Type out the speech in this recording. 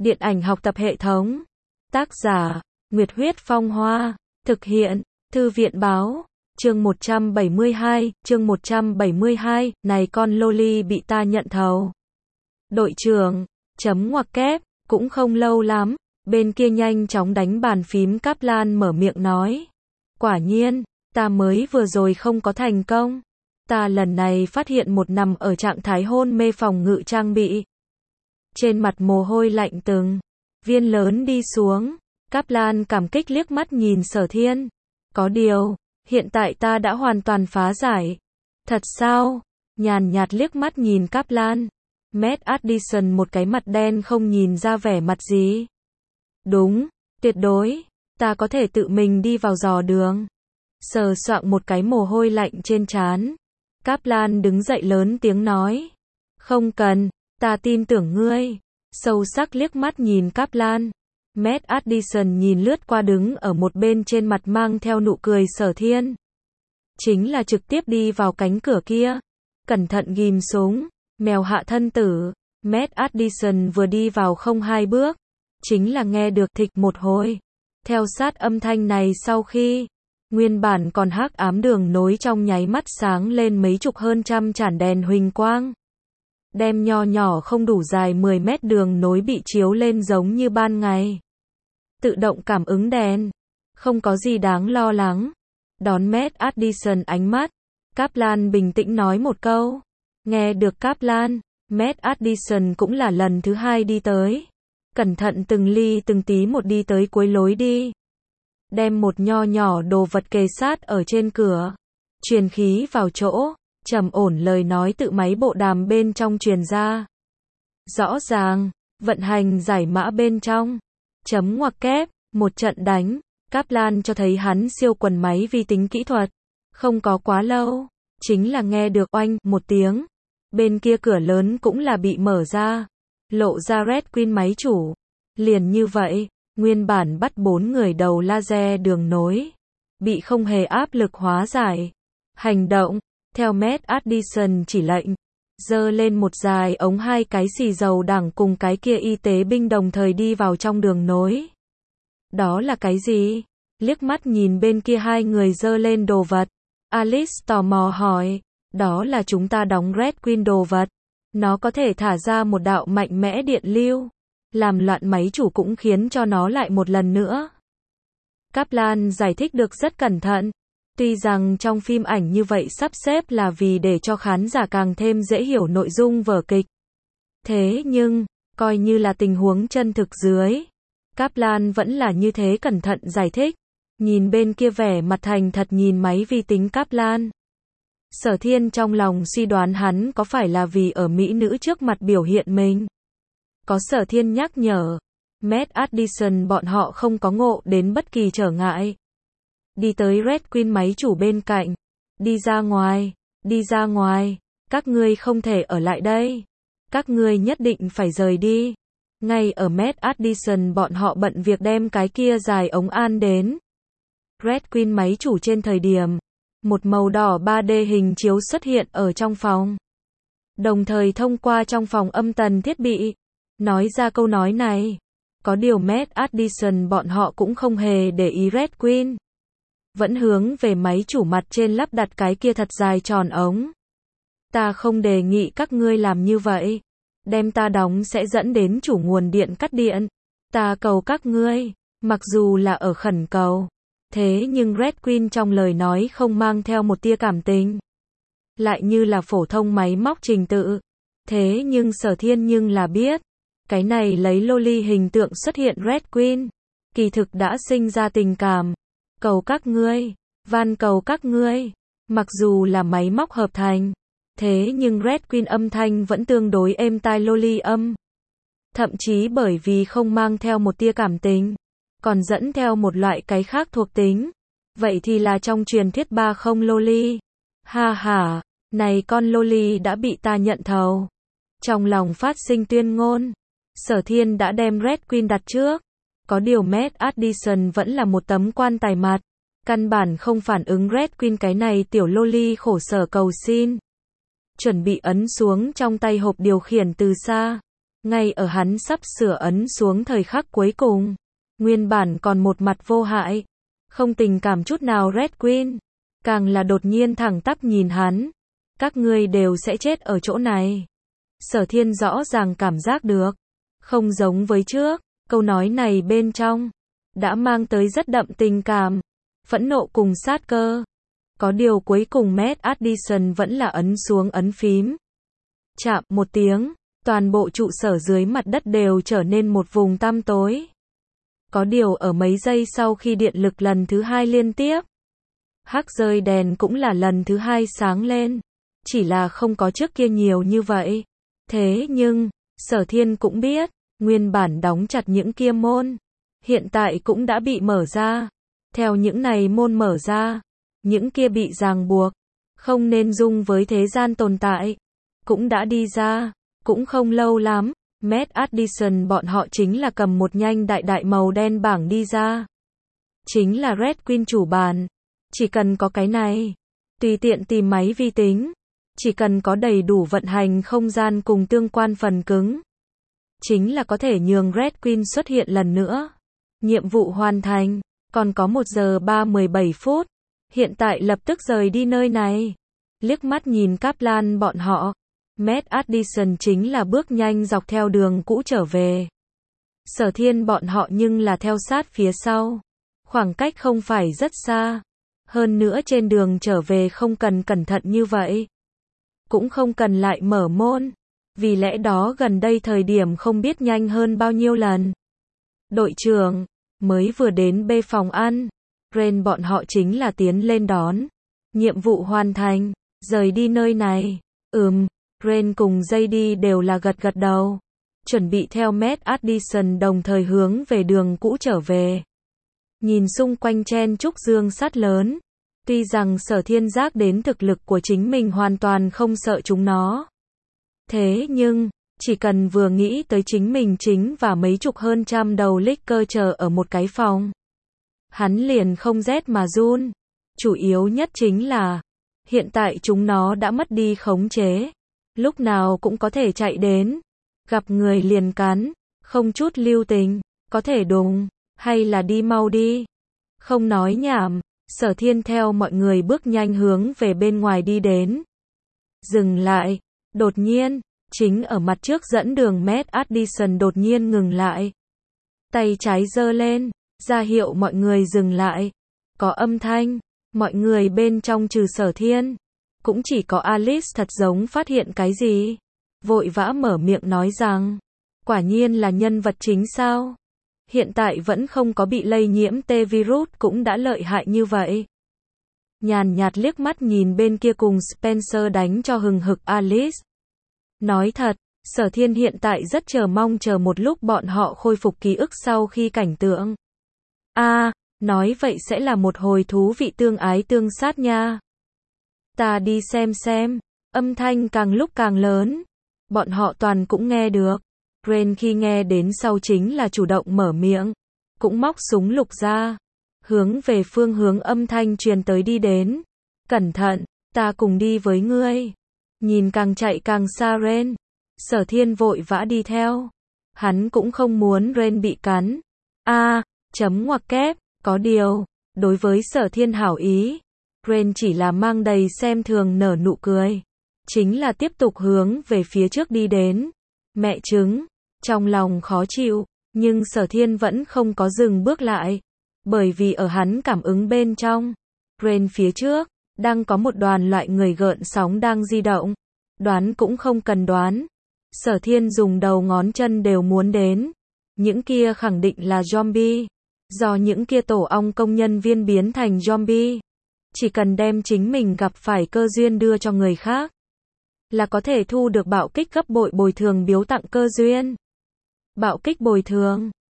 Điện ảnh học tập hệ thống. Tác giả, Nguyệt Huyết Phong Hoa. Thực hiện, Thư viện báo. Chương 172, này con loli bị ta nhận thầu. Đội trưởng, chấm ngoặc kép, cũng không lâu lắm, bên kia nhanh chóng đánh bàn phím Kaplan mở miệng nói. Quả nhiên, ta mới vừa rồi không có thành công. Ta lần này phát hiện một nằm ở trạng thái hôn mê phòng ngự trang bị. Trên mặt mồ hôi lạnh từng viên lớn đi xuống, Kaplan cảm kích liếc mắt nhìn Sở Thiên. Có điều, hiện tại ta đã hoàn toàn phá giải. Thật sao? Nhàn nhạt liếc mắt nhìn Kaplan. Matt Addison một cái mặt đen không nhìn ra vẻ mặt gì. Đúng, tuyệt đối, ta có thể tự mình đi vào dò đường. Sờ soạng một cái mồ hôi lạnh trên trán. Kaplan đứng dậy lớn tiếng nói. Không cần, ta tin tưởng ngươi. Sâu sắc liếc mắt nhìn Kaplan. Matt Addison nhìn lướt qua đứng ở một bên trên mặt mang theo nụ cười Sở Thiên. Chính là trực tiếp đi vào cánh cửa kia. Cẩn thận ghim súng, mèo hạ thân tử. Matt Addison vừa đi vào không hai bước. Chính là nghe được thịch một hồi. Theo sát âm thanh này sau khi, nguyên bản còn hắc ám đường nối trong nháy mắt sáng lên mấy chục hơn trăm chản đèn huỳnh quang. Đem nho nhỏ không đủ dài 10 mét đường nối bị chiếu lên giống như ban ngày. Tự động cảm ứng đèn. Không có gì đáng lo lắng. Đón Matt Addison ánh mắt. Kaplan bình tĩnh nói một câu. Nghe được Kaplan, Matt Addison cũng là lần thứ hai đi tới. Cẩn thận từng ly từng tí một đi tới cuối lối đi. Đem một nho nhỏ đồ vật kề sát ở trên cửa. Truyền khí vào chỗ. Trầm ổn lời nói tự máy bộ đàm bên trong truyền ra. Rõ ràng, vận hành giải mã bên trong. Chấm ngoặc kép, một trận đánh. Kaplan cho thấy hắn siêu quần máy vi tính kỹ thuật. Không có quá lâu, chính là nghe được oanh một tiếng. Bên kia cửa lớn cũng là bị mở ra. Lộ ra Red Queen máy chủ. Liền như vậy, nguyên bản bắt 4 người đầu laser đường nối. Bị không hề áp lực hóa giải. Hành động, theo Matt Addison chỉ lệnh. Giơ lên một dài ống hai cái xì dầu đẳng cùng cái kia y tế binh đồng thời đi vào trong đường nối. Đó là cái gì? Liếc mắt nhìn bên kia hai người giơ lên đồ vật. Alice tò mò hỏi. Đó là chúng ta đóng Red Queen đồ vật. Nó có thể thả ra một đạo mạnh mẽ điện lưu. Làm loạn máy chủ cũng khiến cho nó lại một lần nữa. Kaplan giải thích được rất cẩn thận. Tuy rằng trong phim ảnh như vậy sắp xếp là vì để cho khán giả càng thêm dễ hiểu nội dung vở kịch. Thế nhưng, coi như là tình huống chân thực dưới. Kaplan vẫn là như thế cẩn thận giải thích. Nhìn bên kia vẻ mặt thành thật nhìn máy vi tính Kaplan. Sở Thiên trong lòng suy đoán hắn có phải là vì ở mỹ nữ trước mặt biểu hiện mình. Có Sở Thiên nhắc nhở. Matt Addison bọn họ không có ngộ đến bất kỳ trở ngại. Đi tới Red Queen máy chủ bên cạnh. Đi ra ngoài, các ngươi không thể ở lại đây. Các ngươi nhất định phải rời đi. Ngay ở Matt Addison bọn họ bận việc đem cái kia dài ống an đến. Red Queen máy chủ trên thời điểm. Một màu đỏ 3D hình chiếu xuất hiện ở trong phòng. Đồng thời thông qua trong phòng âm tần thiết bị. Nói ra câu nói này. Có điều Matt Addison bọn họ cũng không hề để ý Red Queen. Vẫn hướng về máy chủ mặt trên lắp đặt cái kia thật dài tròn ống. Ta không đề nghị các ngươi làm như vậy. Đem ta đóng sẽ dẫn đến chủ nguồn điện cắt điện. Ta cầu các ngươi, mặc dù là ở khẩn cầu. Thế nhưng Red Queen trong lời nói không mang theo một tia cảm tình. Lại như là phổ thông máy móc trình tự. Thế nhưng Sở Thiên nhưng là biết. Cái này lấy loli hình tượng xuất hiện Red Queen. Kỳ thực đã sinh ra tình cảm. Cầu các ngươi, van cầu các ngươi. Mặc dù là máy móc hợp thành. Thế nhưng Red Queen âm thanh vẫn tương đối êm tai loli âm. Thậm chí bởi vì không mang theo một tia cảm tình. Còn dẫn theo một loại cái khác thuộc tính. Vậy thì là trong truyền thuyết 30 loli. Ha ha, này con loli đã bị ta nhận thầu. Trong lòng phát sinh tuyên ngôn. Sở Thiên đã đem Red Queen đặt trước. Có điều Matt Addison vẫn là một tấm quan tài mặt. Căn bản không phản ứng Red Queen cái này tiểu loli khổ sở cầu xin. Chuẩn bị ấn xuống trong tay hộp điều khiển từ xa. Ngay ở hắn sắp sửa ấn xuống thời khắc cuối cùng, nguyên bản còn một mặt vô hại, không tình cảm chút nào Red Queen, càng là đột nhiên thẳng tắp nhìn hắn. Các ngươi đều sẽ chết ở chỗ này. Sở Thiên rõ ràng cảm giác được, không giống với trước, câu nói này bên trong đã mang tới rất đậm tình cảm, phẫn nộ cùng sát cơ. Có điều cuối cùng Matt Addison vẫn là ấn xuống ấn phím. Chạm một tiếng, toàn bộ trụ sở dưới mặt đất đều trở nên một vùng tăm tối. Có điều ở mấy giây sau khi điện lực lần thứ 2 liên tiếp, hắc rơi đèn cũng là lần thứ 2 sáng lên. Chỉ là không có trước kia nhiều như vậy. Thế nhưng, Sở Thiên cũng biết, nguyên bản đóng chặt những kia môn, hiện tại cũng đã bị mở ra. Theo những này môn mở ra, những kia bị ràng buộc, không nên dung với thế gian tồn tại, cũng đã đi ra. Cũng không lâu lắm, Matt Addison bọn họ chính là cầm một nhanh đại đại màu đen bảng đi ra. Chính là Red Queen chủ bàn. Chỉ cần có cái này, tùy tiện tìm máy vi tính, chỉ cần có đầy đủ vận hành không gian cùng tương quan phần cứng, chính là có thể nhường Red Queen xuất hiện lần nữa. Nhiệm vụ hoàn thành, còn có 1 giờ 17 phút, hiện tại lập tức rời đi nơi này. Liếc mắt nhìn Kaplan bọn họ, Matt Addison chính là bước nhanh dọc theo đường cũ trở về. Sở Thiên bọn họ nhưng là theo sát phía sau. Khoảng cách không phải rất xa. Hơn nữa trên đường trở về không cần cẩn thận như vậy. Cũng không cần lại mở môn. Vì lẽ đó gần đây thời điểm không biết nhanh hơn bao nhiêu lần. Đội trưởng, mới vừa đến B phòng ăn. Ren bọn họ chính là tiến lên đón. Nhiệm vụ hoàn thành, rời đi nơi này. Ren cùng JD đều là gật gật đầu. Chuẩn bị theo Matt Addison đồng thời hướng về đường cũ trở về. Nhìn xung quanh chen chúc dương sắt lớn. Tuy rằng Sở Thiên giác đến thực lực của chính mình hoàn toàn không sợ chúng nó. Thế nhưng, chỉ cần vừa nghĩ tới chính mình chính và mấy chục hơn trăm đầu Licker chờ ở một cái phòng, hắn liền không rét mà run. Chủ yếu nhất chính là, hiện tại chúng nó đã mất đi khống chế. Lúc nào cũng có thể chạy đến. Gặp người liền cắn, không chút lưu tình, có thể đùng, hay là đi mau đi. Không nói nhảm, Sở Thiên theo mọi người bước nhanh hướng về bên ngoài đi đến. Dừng lại, đột nhiên, chính ở mặt trước dẫn đường Matt Addison đột nhiên ngừng lại. Tay trái giơ lên, ra hiệu mọi người dừng lại. Có âm thanh, mọi người bên trong trừ Sở Thiên. Cũng chỉ có Alice thật giống phát hiện cái gì. Vội vã mở miệng nói rằng, quả nhiên là nhân vật chính sao? Hiện tại vẫn không có bị lây nhiễm T-virus cũng đã lợi hại như vậy. Nhàn nhạt liếc mắt nhìn bên kia cùng Spencer đánh cho hừng hực Alice. Nói thật, Sở Thiên hiện tại rất chờ mong chờ một lúc bọn họ khôi phục ký ức sau khi cảnh tượng. Nói vậy sẽ là một hồi thú vị tương ái tương sát nha. Ta đi xem, âm thanh càng lúc càng lớn. Bọn họ toàn cũng nghe được. Ren khi nghe đến sau chính là chủ động mở miệng. Cũng móc súng lục ra. Hướng về phương hướng âm thanh truyền tới đi đến. Cẩn thận, ta cùng đi với ngươi. Nhìn càng chạy càng xa Ren. Sở Thiên vội vã đi theo. Hắn cũng không muốn Ren bị cắn. Chấm ngoặc kép, có điều, đối với Sở Thiên hảo ý. Ren chỉ là mang đầy xem thường nở nụ cười. Chính là tiếp tục hướng về phía trước đi đến. Mẹ trứng, trong lòng khó chịu, nhưng Sở Thiên vẫn không có dừng bước lại. Bởi vì ở hắn cảm ứng bên trong, Ren phía trước, đang có một đoàn loại người gợn sóng đang di động. Đoán cũng không cần đoán. Sở Thiên dùng đầu ngón chân đều muốn đến. Những kia khẳng định là zombie. Do những kia tổ ong công nhân viên biến thành zombie. Chỉ cần đem chính mình gặp phải cơ duyên đưa cho người khác, là có thể thu được bạo kích gấp bội bồi thường biếu tặng cơ duyên. Bạo kích bồi thường,